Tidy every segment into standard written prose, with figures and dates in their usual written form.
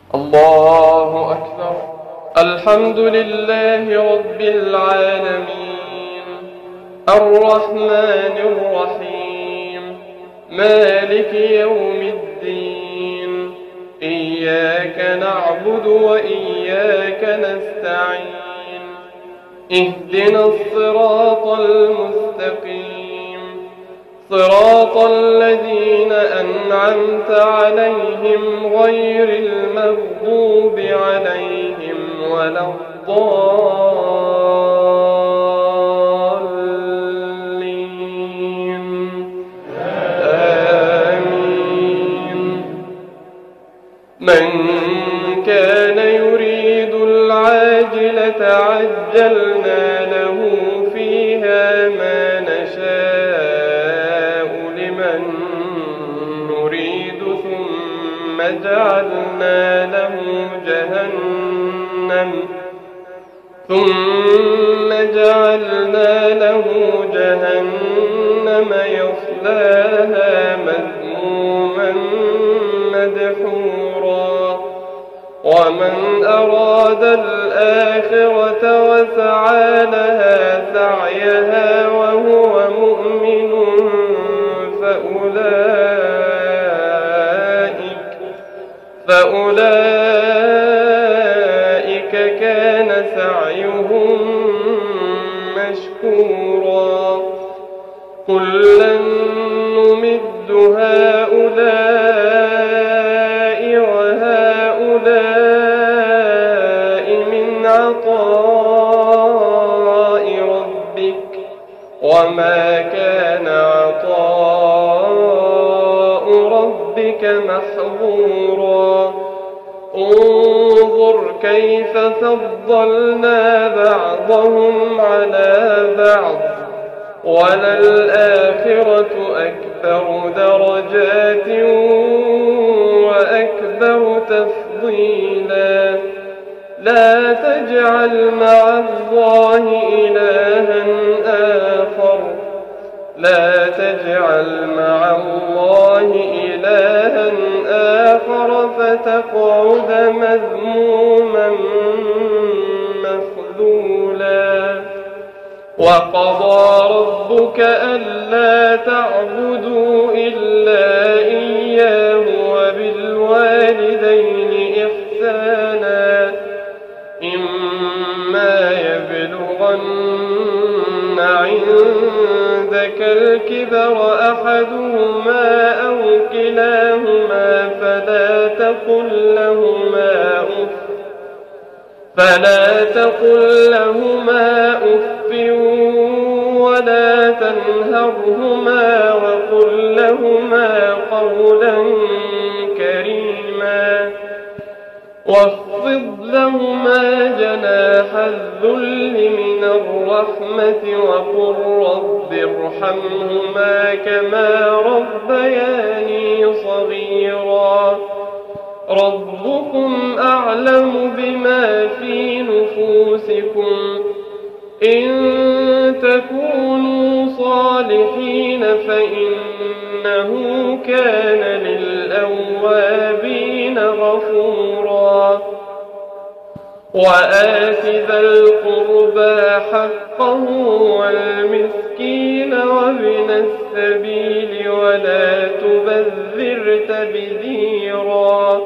الله أكبر. الحمد لله رب العالمين، الرحمن الرحيم، مالك يوم الدين. إياك نعبد وإياك نستعين. اهدنا الصراط المستقيم، صراط الذين أنعمت عليهم غير المغضوب عليهم ولا الضالين. آمين. من كان يريد العاجلة عجلنا له فيها ما نشاء لمن نريد ثم جعلنا له جهنم يصلاها مذموما مدحورا. ومن أراد الآخرة وسعى لها سعيها وهو مؤمن فأولئك كان سعيهم مشكورا. كلا نمد هؤلاء وهؤلاء من عطاء ربك وما كان عطاء ربك محظورا. انظر كيف فضلنا بعضهم على بعض وللآخرة أكبر درجات وأكبر تفضيلا. لا تجعل مع الله إلها آخر فتقعد مذموما مخذولا. وقضى ربك ألا تعبدوا إلا إياه وبالوالدين إحسانا. إما يبلغن عندك الكبر أحدهما أو كلاهما فلا تقل لهما أف ولا تنهرهما وقل لهما قولا كريما. واخفض لهما جناح الذل من الرحمة وقل رب ارحمهما كما ربياني صغيرا. ربكم أعلم بما في نفوسكم، إن تكونوا صالحين فإنه كان للأوابين غفورا. وآت ذا القربى حقه والمسكين وابن السبيل ولا تبذر تبذيرا.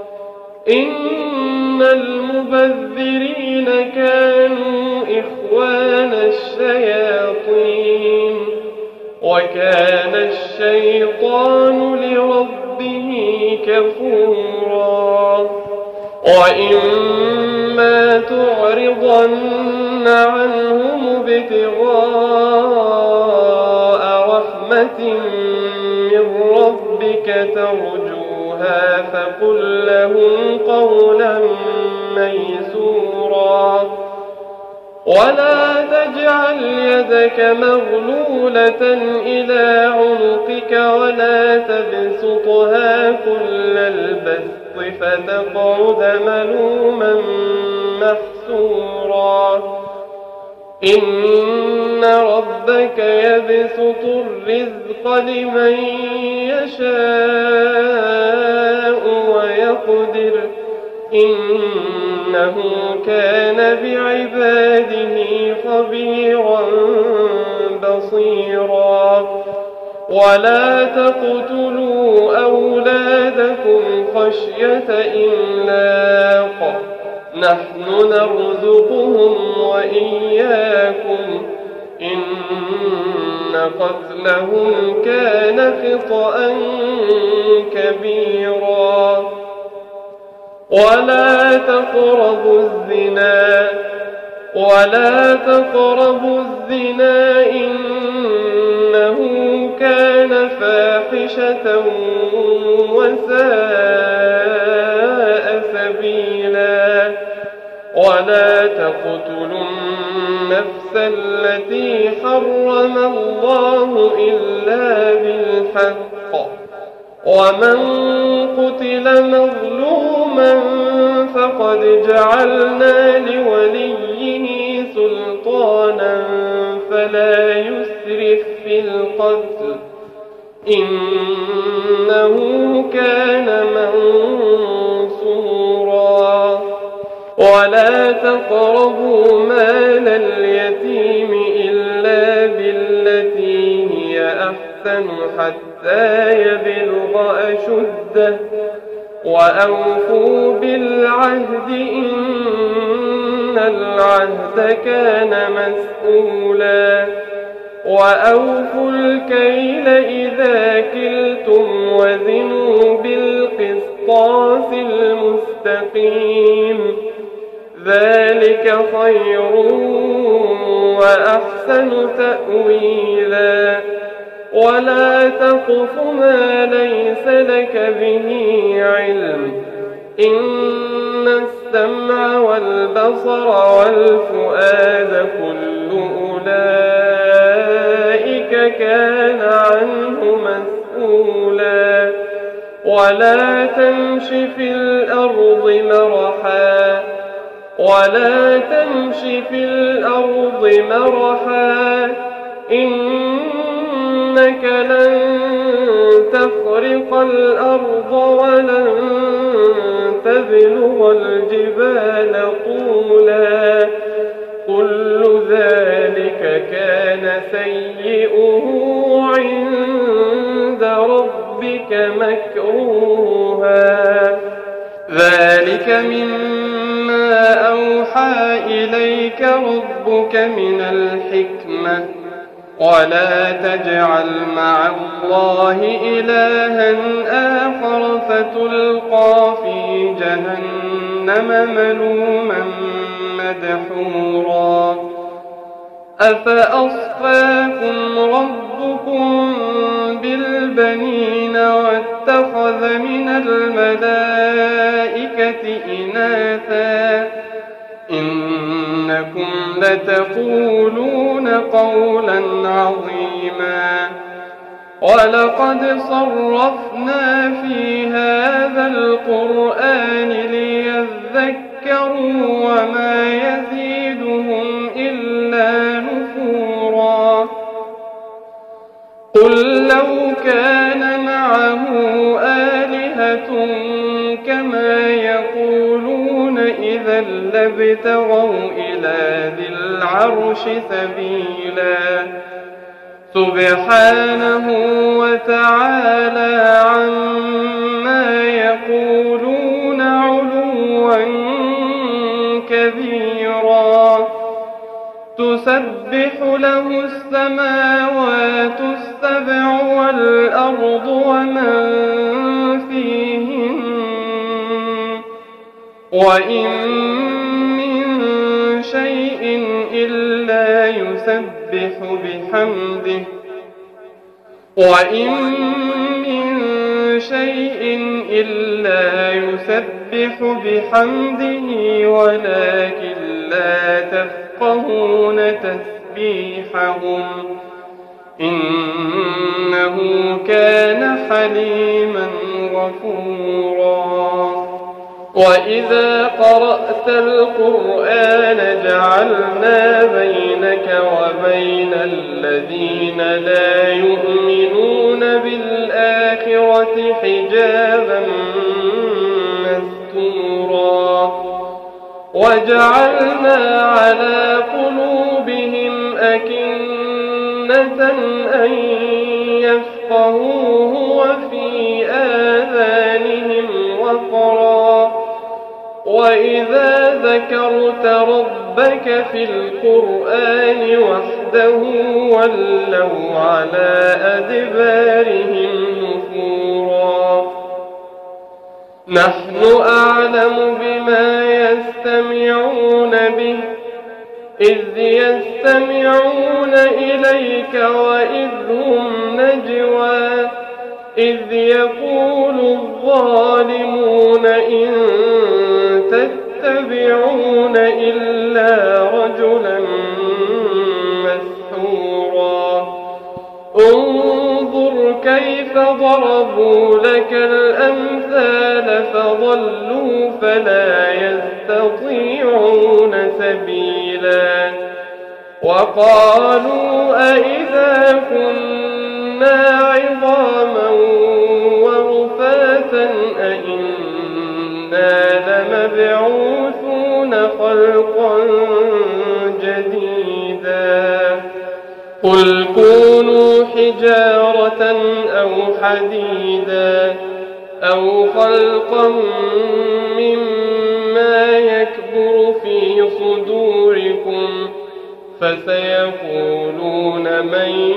إن المبذرين كانوا إخوان الشياطين وكان الشيطان لربه كفورا. وإما تعرضن عنهم ابتغاء رحمة من ربك ترجوها فقل لهم قولا ميسورا. ولا تجعل يدك مغلولة إلى عنقك ولا تبسطها كل البسط فتقعد ملوما محسورا. إن ربك يبسط الرزق لمن يشاء ويقدر إنه كان بعباده خبيرا بصيرا ولا تقتلوا أولادكم خشية إملاق نحن نرزقهم وإياكم إن قتلهم كان خطأ كبيرا ولا تقربوا الزنا إنه كان فاحشة وساء سبيلا ولا تقتلوا النفس التي حرم الله إلا بالحق ومن قتل مظلوما فقد جعلنا لوليه سلطانا فلا يسرف في القتل إنه كان منصورا ولا تقربوا مال اليتيم إلا بالتي هي أحسن حتى يبلغ أشده وأوفوا بالعهد إن العهد كان مسؤولا وأوفوا الكيل إذا كلتم وزنوا بالقسطاس المستقيم ذلك خير وأحسن تأويلا ولا تقف ما ليس لك به علم إن السمع والبصر والفؤاد كل أولئك كان عنه مسؤولا ولا تمش في الأرض مرحا إنك لن تخرق الأرض ولن تبلغ الجبال طولا كل ذلك كان سيئه عند ربك مكروها ذلك مما أوحى إليك ربك من الحكمة ولا تجعل مع الله إلها آخر فتلقى في جهنم ملوما مدحورا أفأصفاكم ربكم بالبنين واتخذ من الملائكة إناثا إنكم لتقولون قولا عظيما ولقد صرفنا في هذا القرآن ليذكروا وما يزيدهم إلا نفورا قل لو كان معه آلهة كما يقولون إذا لابتغوا إلى ذي العرش سبيلا سبحانه وتعالى عما يقولون علوا كبيرا تسبح له السماوات السبع والأرض ومن فيهن وإن من شيء إلا يسبح بحمده ولكن لا تفقهون تسبيحهم إنه كان حليما غفورا وإذا قرأت القرآن جعلنا بينك وبين الذين لا يؤمنون بالآخرة حجابا مستورا وجعلنا على قلوبهم أكنة أن يفقهوه وفي آذانهم وقرا وإذا ذكرت ربك في القرآن وحده ولوا على أدبارهم نفورا نحن أعلم بما يستمعون به إذ يستمعون إليك وإذ هم نجوى إذ يقول الظالمون إن تتبعون إلا رجلا مسحورا انظر كيف ضربوا لك الأمثال فضلوا فلا يستطيعون سبيلا وقالوا أئذا كنا عظاما ورفاتا أئنا لمبعوثون خلقا جديدا قل كونوا حجارة أو حديدا أو خلقا مما يكبر في صدوركم فسيقولون من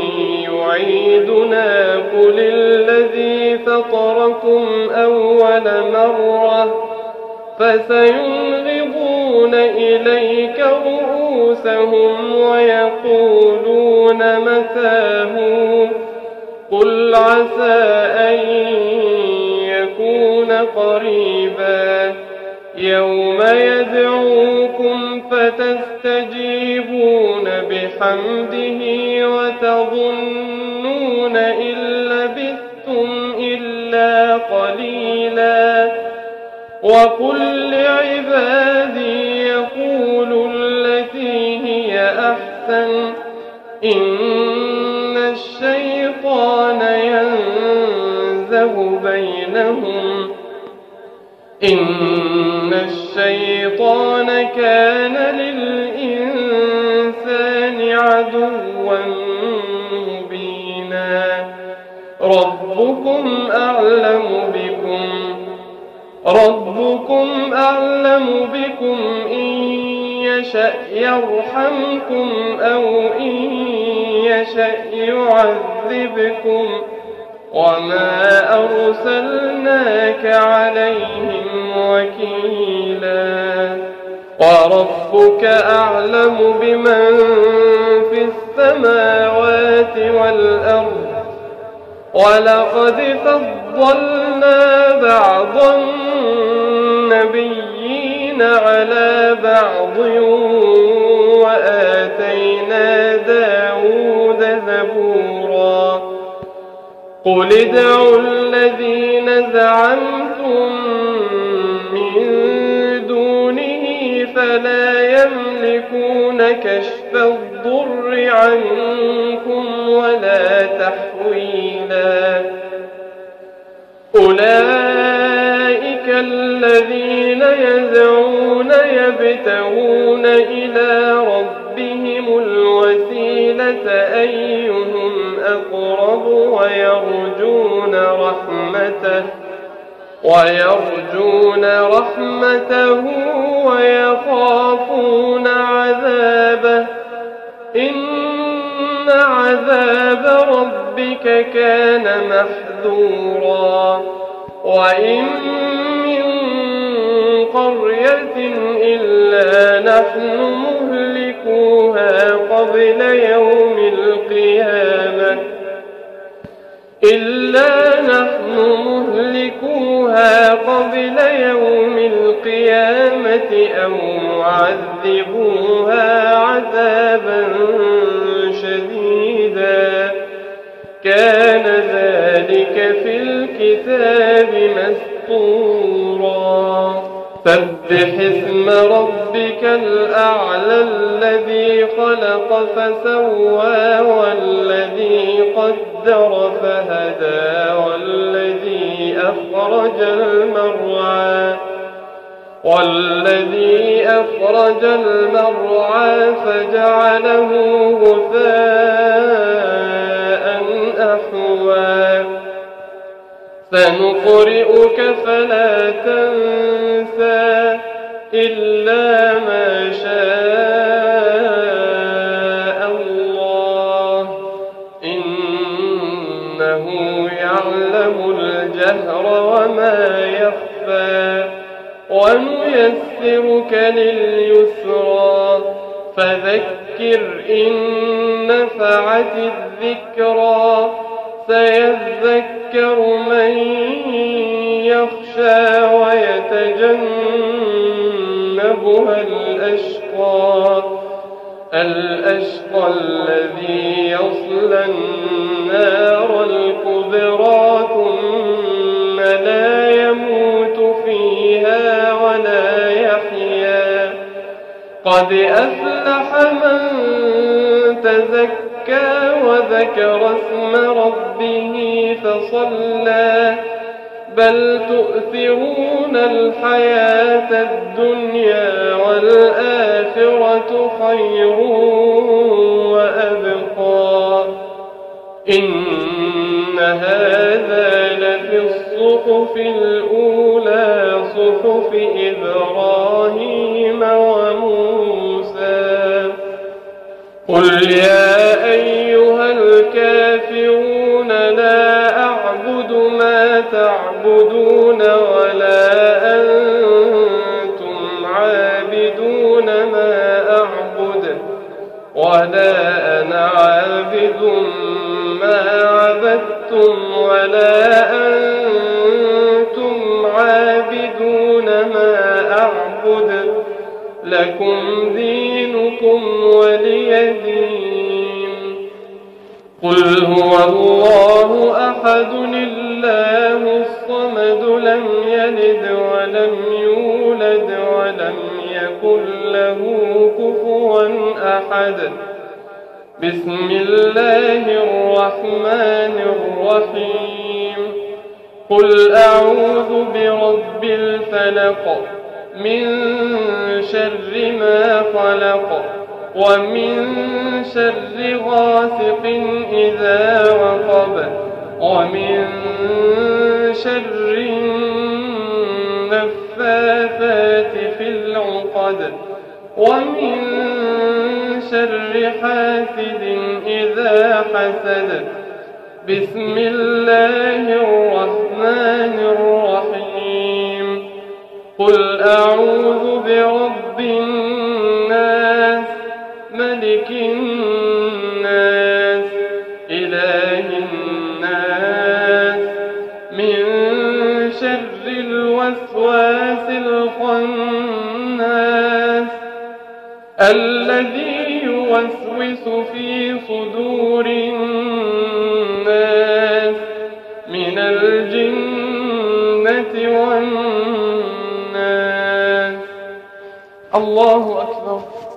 يعيدنا قل الذي فطركم أول مرة فسينغضون إليك رؤوسهم ويقولون متاه قل عسى أن يكون قريبا يوم يدعوكم فتستجيبون بحمده وتظنون إن لبثتم إلا قليلا وقل لعبادي يقولوا التي هي أحسن إن الشيطان ينزغ بينهم إن الشيطان كان للإنسان عدوا مبينا ربكم أعلم بكم إن يشأ يرحمكم أو إن يشأ يعذبكم وما أرسلناك عليهم وكيلا وربك أعلم بمن في السماوات والأرض ولقد فضلنا بعض النبيين على بعض وآتينا داود زبورا قل ادعوا الذين زعمتم من دونه فلا يملكون كشف الضر عنكم ولا تحويلا أولئك الذين يدعون يبتغون إلى ربهم الوسيلة أيهم أقرب ويرجون رحمته ويخافون عذابه إن عذاب ربك كان محذورا وإن من قرية إلا نحن مهلكوها قبل يوم القيامة أو معذبوها عذابا شديدا كان ذلك في الكتاب مسطورا سبح اسم ربك الأعلى الذي خلق فسوى والذي قدر فهدى والذي أخرج المرعى والذي أخرج المرعى فجعله غثاء أحوى سنقرئك فلا تنسى إلا ما شاء الله إنه يعلم الجهر وما يخفى ونيسرك لليسرى فذكر إن نفعت الذكرى سيذكر من يخشى ويتجنبها الأشقى الذي يصلى النار الكبرى ثم لا يموت فيها ولا يحيا قد أفلح من تزكى وذكر اسم ربه فصلى بل تؤثرون الحياة الدنيا والآخرة خير وأبقى إن هذا لفي الصحف الأولى صحف إبراهيم وموسى قل يا أيها الكافرون لا أعبد ما تعبدون ولا أنتم عابدون ما أعبد ولا أنا عابد ما عبدتم ولا أنتم عابدون ما أعبد لكم دينكم ولي دين قل هو الله أحد الله الصمد لم يلد ولم يولد ولم يكن له كفوا أحد بسم الله الرحمن الرحيم قل أعوذ برب الفلق من شر ما خلق ومن شر غاسق إذا وقب ومن شر النفاثات في العقد ومن شر حاسد إذا حسد بسم الله الرحمن الرحيم قل أعوذ برب الناس ملك الناس إله الناس من شر الوسواس الخناس الذي يوسوس في صدور الناس من الجنة والناس الله أكبر.